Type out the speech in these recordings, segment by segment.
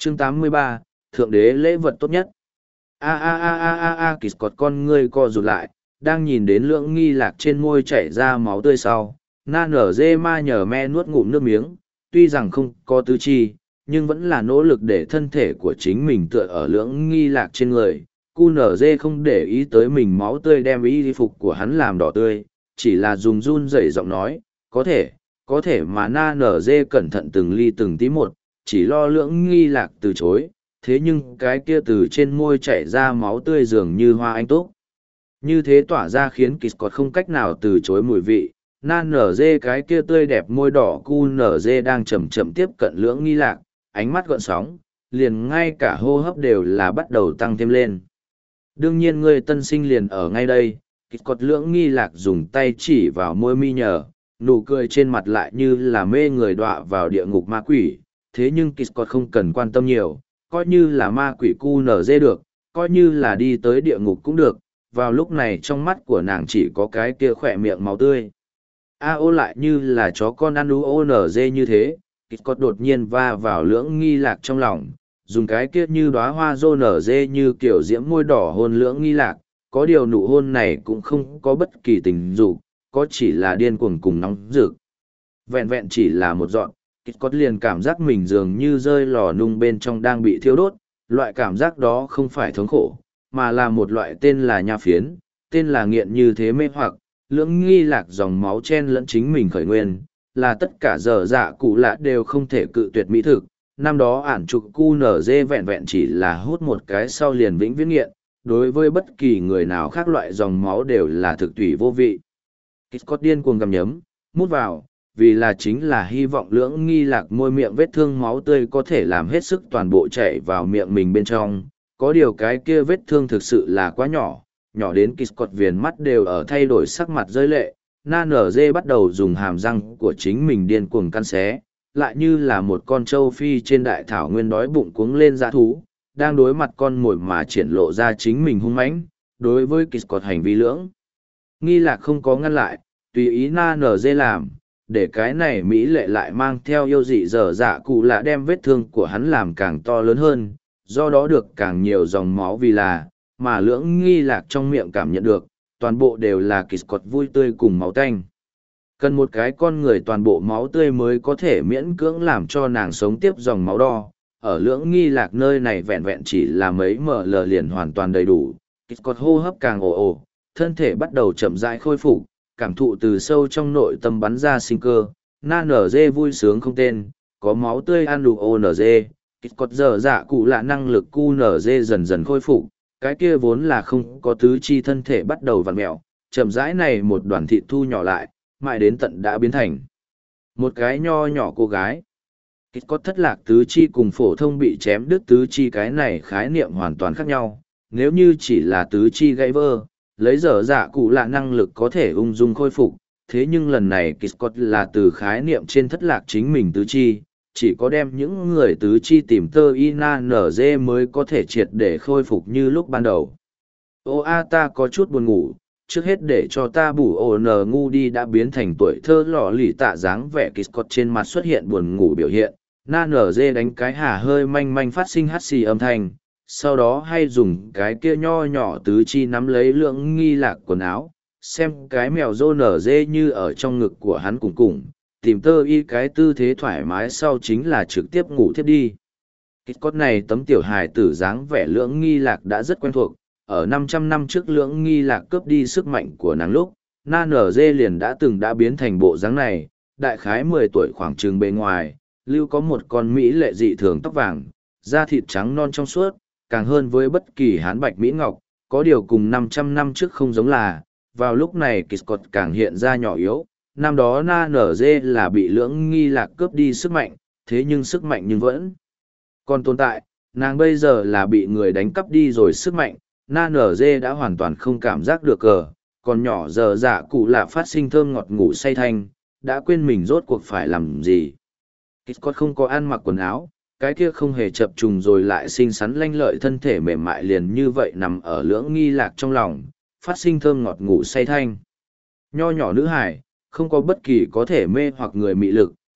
Chương 83, Thượng đế lễ vật tốt nhất. Kỳ cọt con ngươi co rụt lại, đang nhìn đến Lưỡng Nghi Lạc trên môi chảy ra máu tươi sau. Na nở dê ma nhờ me nuốt ngụm nước miếng, tuy rằng không có tứ chi, nhưng vẫn là nỗ lực để thân thể của chính mình tựa ở Lưỡng Nghi Lạc trên người. Cu nở dê không để ý tới mình máu tươi đem y phục của hắn làm đỏ tươi, chỉ là dùng run rẩy giọng nói, có thể mà na nở dê cẩn thận từng ly từng tí một, chỉ lo Lưỡng Nghi Lạc từ chối, thế nhưng cái kia từ trên môi chảy ra máu tươi dường như hoa anh túc. Như thế tỏa ra khiến Kỳ Scott không cách nào từ chối mùi vị. Na nở dê cái kia tươi đẹp môi đỏ cu nở dê đang chậm chậm tiếp cận Lưỡng Nghi Lạc, ánh mắt gợn sóng, liền ngay cả hô hấp đều là bắt đầu tăng thêm lên. Đương nhiên người tân sinh liền ở ngay đây. Kỳ Scott Lưỡng Nghi Lạc dùng tay chỉ vào môi mi nhờ, nụ cười trên mặt lại như là mê người đọa vào địa ngục ma quỷ. Thế nhưng Kỳ Scott không cần quan tâm nhiều, coi như là ma quỷ cu nở dê được, coi như là đi tới địa ngục cũng được. Vào lúc này trong mắt của nàng chỉ có cái kia khỏe miệng máu tươi. Ô lại như là chó con ăn nở dê như thế. Kịch cọt đột nhiên va vào Lưỡng Nghi Lạc trong lòng, dùng cái kia như đóa hoa rô nở dê như kiểu diễm môi đỏ hôn Lưỡng Nghi Lạc. Có điều nụ hôn này cũng không có bất kỳ tình dục, có chỉ là điên cuồng cùng nóng rực. Vẹn vẹn chỉ là một dọn, Kịch cọt liền cảm giác mình dường như rơi lò nung bên trong đang bị thiêu đốt. Loại cảm giác đó không phải thống khổ, mà là một loại tên là nha phiến, tên là nghiện như thế mê hoặc. Lưỡng Nghi Lạc dòng máu chen lẫn chính mình khởi nguyên, là tất cả dở dạ cụ lạ đều không thể cự tuyệt mỹ thực. Năm đó ản trục cu nở dê vẹn vẹn chỉ là hút một cái sau liền vĩnh viễn nghiện, đối với bất kỳ người nào khác loại dòng máu đều là thực tùy vô vị. Scott điên cuồng gặm nhấm, mút vào, vì là chính là hy vọng Lưỡng Nghi Lạc môi miệng vết thương máu tươi có thể làm hết sức toàn bộ chảy vào miệng mình bên trong. Có điều cái kia vết thương thực sự là quá nhỏ, nhỏ đến Kỳ Scott viền mắt đều ở thay đổi sắc mặt rơi lệ. Na nở dê bắt đầu dùng hàm răng của chính mình điên cuồng căn xé, lại như là một con trâu phi trên đại thảo nguyên đói bụng cuống lên dã thú, đang đối mặt con mồi mà triển lộ ra chính mình hung mãnh. Đối với Kỳ Scott hành vi Lưỡng Nghi Lạc không có ngăn lại, tùy ý na nở dê làm, để cái này mỹ lệ lại mang theo yêu dị dở dạ cụ lạ đem vết thương của hắn làm càng to lớn hơn, do đó được càng nhiều dòng máu vì là, mà Lưỡng Nghi Lạc trong miệng cảm nhận được, toàn bộ đều là Kỳ Scott vui tươi cùng máu tanh. Cần một cái con người toàn bộ máu tươi mới có thể miễn cưỡng làm cho nàng sống tiếp dòng máu đo. Ở Lưỡng Nghi Lạc nơi này vẹn vẹn chỉ là mấy ml liền hoàn toàn đầy đủ. Kỳ Scott hô hấp càng ồ, thân thể bắt đầu chậm rãi khôi phục, cảm thụ từ sâu trong nội tâm bắn ra sinh cơ. Na nở dê vui sướng không tên, có máu tươi ăn đủ ô nở dê. Kỳ Scott dở dạ cụ lạ năng lực cu nở dê dần dần khôi phục, cái kia vốn là không có tứ chi thân thể bắt đầu vặn mẹo, chậm rãi này một đoàn thịt thu nhỏ lại, mãi đến tận đã biến thành một cái nho nhỏ cô gái. Kỳ Scott thất lạc tứ chi cùng phổ thông bị chém đứt tứ chi cái này khái niệm hoàn toàn khác nhau. Nếu như chỉ là tứ chi gãy vỡ, lấy dở dạ cụ lạ năng lực có thể ung dung khôi phục, thế nhưng lần này Kỳ Scott là từ khái niệm trên thất lạc chính mình tứ chi, chỉ có đem những người tứ chi tìm tơ ina nở dê mới có thể triệt để khôi phục như lúc ban đầu. Ta có chút buồn ngủ, trước hết để cho ta bủ ngu đi đã biến thành tuổi thơ lọ lì tạ dáng vẻ. Kỳ Scott trên mặt xuất hiện buồn ngủ biểu hiện, na nở dê đánh cái hà hơi manh manh phát sinh hắt xì âm thanh, sau đó hay dùng cái kia nho nhỏ tứ chi nắm lấy Lưỡng Nghi Lạc quần áo, xem cái mèo rô nở dê như ở trong ngực của hắn cùng cùng, tìm tơ y cái tư thế thoải mái sau chính là trực tiếp ngủ thiếp đi. Kịch cốt này tấm tiểu hài tử dáng vẻ Lưỡng Nghi Lạc đã rất quen thuộc, ở 500 năm trước Lưỡng Nghi Lạc cướp đi sức mạnh của nàng lúc, na nở dê liền đã biến thành bộ dáng này, đại khái 10 tuổi khoảng chừng bề ngoài, lưu có một con mỹ lệ dị thường tóc vàng, da thịt trắng non trong suốt, càng hơn với bất kỳ hán bạch mỹ ngọc, có điều cùng 500 năm trước không giống là, vào lúc này Kỳ Scott càng hiện ra nhỏ yếu. Năm đó na nở dê là bị Lưỡng Nghi Lạc cướp đi sức mạnh, thế nhưng sức mạnh nhưng vẫn còn tồn tại, nàng bây giờ là bị người đánh cắp đi rồi sức mạnh, na nở dê đã hoàn toàn không cảm giác được còn nhỏ giờ dạ cụ lạ phát sinh thơm ngọt ngủ say thanh, đã quên mình rốt cuộc phải làm gì. Kỳ Scott không có ăn mặc quần áo, cái kia không hề chập trùng rồi lại xinh xắn lanh lợi thân thể mềm mại liền như vậy nằm ở Lưỡng Nghi Lạc trong lòng, phát sinh thơm ngọt ngủ say thanh. Nho nhỏ nữ hải, không có bất kỳ có thể mê hoặc người mị lực,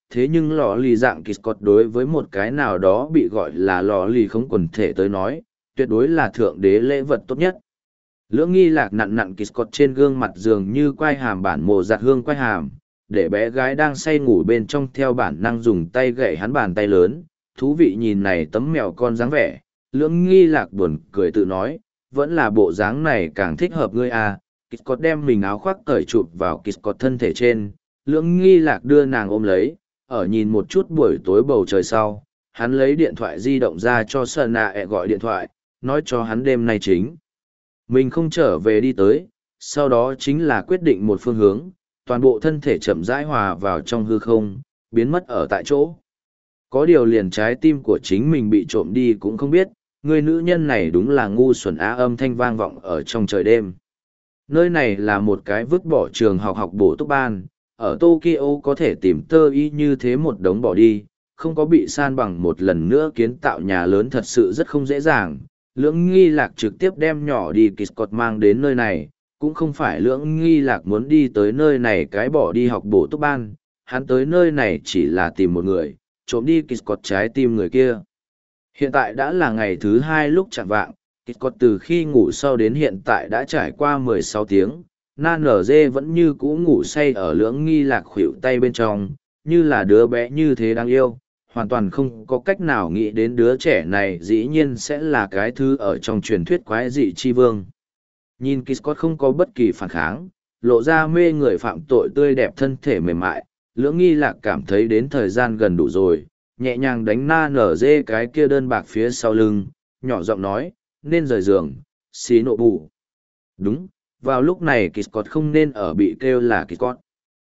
thế nhưng lò lì dạng Kiscott đối với một cái nào đó bị gọi là lò lì không quần thể tới nói, tuyệt đối là thượng đế lễ vật tốt nhất. Lưỡng nghi lạc nặn nặn Kiscott trên gương mặt dường như quai hàm bản mồ giặt hương quai hàm, để bé gái đang say ngủ bên trong theo bản năng dùng tay gậy hắn bàn tay lớn, thú vị nhìn này tấm mèo con dáng vẻ, lưỡng nghi lạc buồn cười tự nói, vẫn là bộ dáng này càng thích hợp ngươi à. Kiscott đem mình áo khoác cởi chụp vào Kiscott thân thể trên, lưỡng nghi lạc đưa nàng ôm lấy, ở nhìn một chút buổi tối bầu trời sau, hắn lấy điện thoại di động ra cho Sơn Nạ ẹ gọi điện thoại, nói cho hắn đêm nay chính. Mình không trở về đi tới, sau đó chính là quyết định một phương hướng, toàn bộ thân thể chậm rãi hòa vào trong hư không, biến mất ở tại chỗ. Có điều liền trái tim của chính mình bị trộm đi cũng không biết, người nữ nhân này đúng là ngu xuẩn á, âm thanh vang vọng ở trong trời đêm. Nơi này là một cái vứt bỏ trường học học bổ túc ban, ở Tokyo có thể tìm tơ y như thế một đống bỏ đi, không có bị san bằng một lần nữa kiến tạo nhà lớn thật sự rất không dễ dàng. Lưỡng nghi lạc trực tiếp đem nhỏ đi Kiscott mang đến nơi này, cũng không phải lưỡng nghi lạc muốn đi tới nơi này cái bỏ đi học bổ túc ban, hắn tới nơi này chỉ là tìm một người, trộm đi Kiscott trái tim người kia. Hiện tại đã là ngày thứ 2 lúc chạng vạng, Kiscott từ khi ngủ sau đến hiện tại đã trải qua 16 tiếng, NNG vẫn như cũ ngủ say ở lưỡng nghi lạc khuỷu tay bên trong, như là đứa bé như thế đáng yêu, hoàn toàn không có cách nào nghĩ đến đứa trẻ này dĩ nhiên sẽ là cái thứ ở trong truyền thuyết quái dị chi vương. Nhìn Kiscott không có bất kỳ phản kháng, lộ ra mê người phạm tội tươi đẹp thân thể mềm mại, lưỡng nghi lạc cảm thấy đến thời gian gần đủ rồi, nhẹ nhàng đánh NNG cái kia đơn bạc phía sau lưng, nhỏ giọng nói, nên rời giường, xí nộ bù. Đúng, vào lúc này Kiscott không nên ở bị kêu là Kiscott.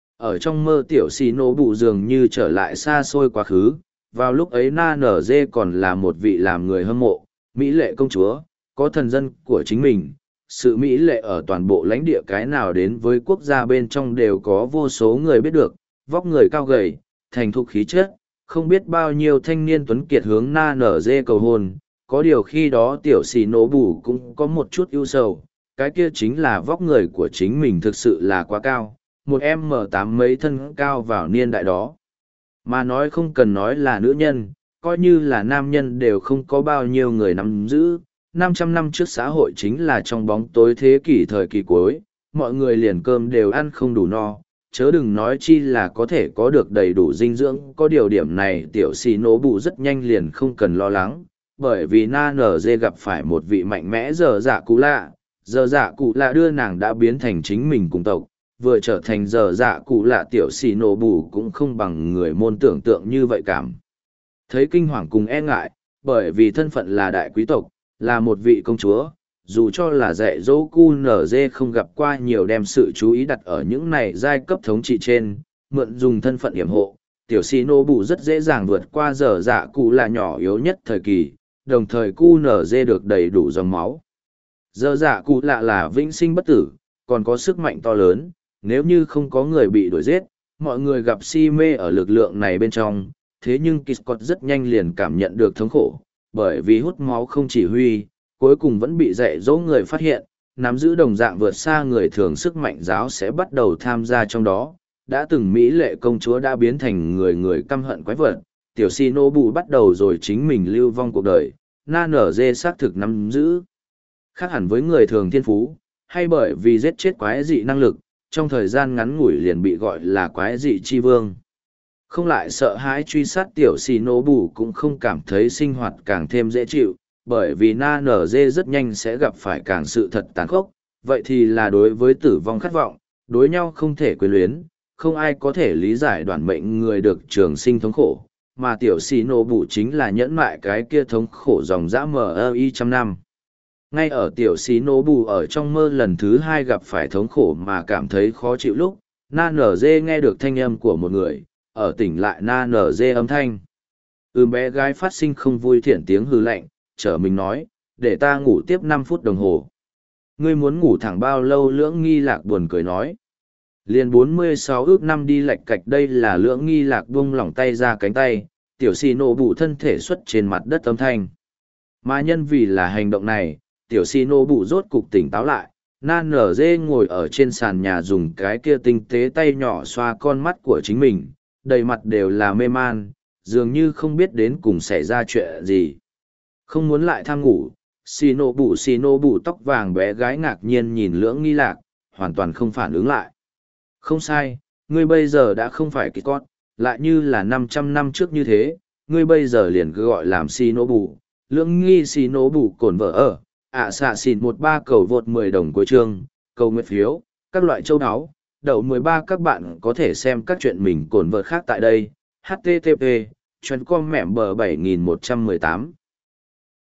Ở trong mơ tiểu xì nổ bụ dường như trở lại xa xôi quá khứ, vào lúc ấy Na Nở Dê còn là một vị làm người hâm mộ, mỹ lệ công chúa, có thần dân của chính mình. Sự mỹ lệ ở toàn bộ lãnh địa cái nào đến với quốc gia bên trong đều có vô số người biết được, vóc người cao gầy, thành thục khí chất, không biết bao nhiêu thanh niên tuấn kiệt hướng Na Nở Dê cầu hôn. Có điều khi đó tiểu xì nổ bù cũng có một chút ưu sầu, cái kia chính là vóc người của chính mình thực sự là quá cao, một M8 mấy thân cao vào niên đại đó. Mà nói không cần nói là nữ nhân, coi như là nam nhân đều không có bao nhiêu người nắm giữ. 500 năm trước xã hội chính là trong bóng tối thế kỷ thời kỳ cuối, mọi người liền cơm đều ăn không đủ no, chớ đừng nói chi là có thể có được đầy đủ dinh dưỡng. Có điều điểm này tiểu xì nổ bụ rất nhanh liền không cần lo lắng, bởi vì Na Nở Dê gặp phải một vị mạnh mẽ dở dạ cụ lạ. Dở dạ cụ lạ đưa nàng đã biến thành chính mình cùng tộc, vừa trở thành dở dạ cụ lạ tiểu xì nổ bù cũng không bằng người môn tưởng tượng như vậy cảm. Thấy kinh hoàng cùng e ngại, bởi vì thân phận là đại quý tộc, là một vị công chúa, dù cho là dạy dỗ cu nở dê không gặp qua nhiều đem sự chú ý đặt ở những này giai cấp thống trị trên, mượn dùng thân phận hiểm hộ, tiểu xì nổ bù rất dễ dàng vượt qua dở dạ cụ lạ nhỏ yếu nhất thời kỳ, đồng thời cu nở dê được đầy đủ dòng máu. Dở dạ cụ lạ là vĩnh sinh bất tử, còn có sức mạnh to lớn, nếu như không có người bị đuổi giết, mọi người gặp si mê ở lực lượng này bên trong, thế nhưng Kiscott rất nhanh liền cảm nhận được thống khổ, bởi vì hút máu không chỉ huy, cuối cùng vẫn bị dạy dỗ người phát hiện, nắm giữ đồng dạng vượt xa người thường sức mạnh giáo sẽ bắt đầu tham gia trong đó. Đã từng Mỹ lệ công chúa đã biến thành người căm hận quái vật, tiểu Shinobu bắt đầu rồi chính mình lưu vong cuộc đời, Na Nở Dê xác thực nắm giữ. Khác hẳn với người thường thiên phú, hay bởi vì giết chết quái dị năng lực, trong thời gian ngắn ngủi liền bị gọi là quái dị chi vương. Không lại sợ hãi truy sát tiểu Shinobu cũng không cảm thấy sinh hoạt càng thêm dễ chịu, bởi vì Na Nở Dê rất nhanh sẽ gặp phải càng sự thật tàn khốc, vậy thì là đối với tử vong khát vọng, đối nhau không thể quyến luyến, không ai có thể lý giải đoạn mệnh người được trường sinh thống khổ, mà tiểu Shinobu chính là nhẫn mại cái kia thống khổ dòng dã MI trăm năm. Ngay ở tiểu Shinobu ở trong mơ lần thứ 2 gặp phải thống khổ mà cảm thấy khó chịu lúc, Na Nở Dê nghe được thanh âm của một người, ở tỉnh lại Na Nở Dê âm thanh. Bé gái phát sinh không vui thiện tiếng hư lạnh, trở mình nói, để ta ngủ tiếp 5 phút đồng hồ. Ngươi muốn ngủ thẳng bao lâu? Lưỡng nghi lạc buồn cười nói. Liền 46 ước năm đi lệch cạch. Đây là lưỡng nghi lạc buông lỏng tay ra cánh tay, tiểu Shinobu thân thể xuất trên mặt đất âm thanh. Mà nhân vì là hành động này, tiểu Shinobu rốt cục tỉnh táo lại. Na Nở Dê ngồi ở trên sàn nhà dùng cái kia tinh tế tay nhỏ xoa con mắt của chính mình, đầy mặt đều là mê man, dường như không biết đến cùng xảy ra chuyện gì. Không muốn lại tham ngủ, xì nổ bụ tóc vàng bé gái ngạc nhiên nhìn Lưỡng Nghi Lạc, hoàn toàn không phản ứng lại. Không sai, ngươi bây giờ đã không phải kỳ con, lại như là 500 năm trước như thế, ngươi bây giờ liền cứ gọi làm xì nổ bụ. Lưỡng Nghi xì nổ bụ cồn vợ ở, xạ xỉn 13 cầu vượt 10 đồng cuối chương, cầu nguyện phiếu, các loại châu áo. Đậu 13 các bạn có thể xem các chuyện mình cồn vợ khác tại đây. HTTP, chuyên com mẹm bờ 7118.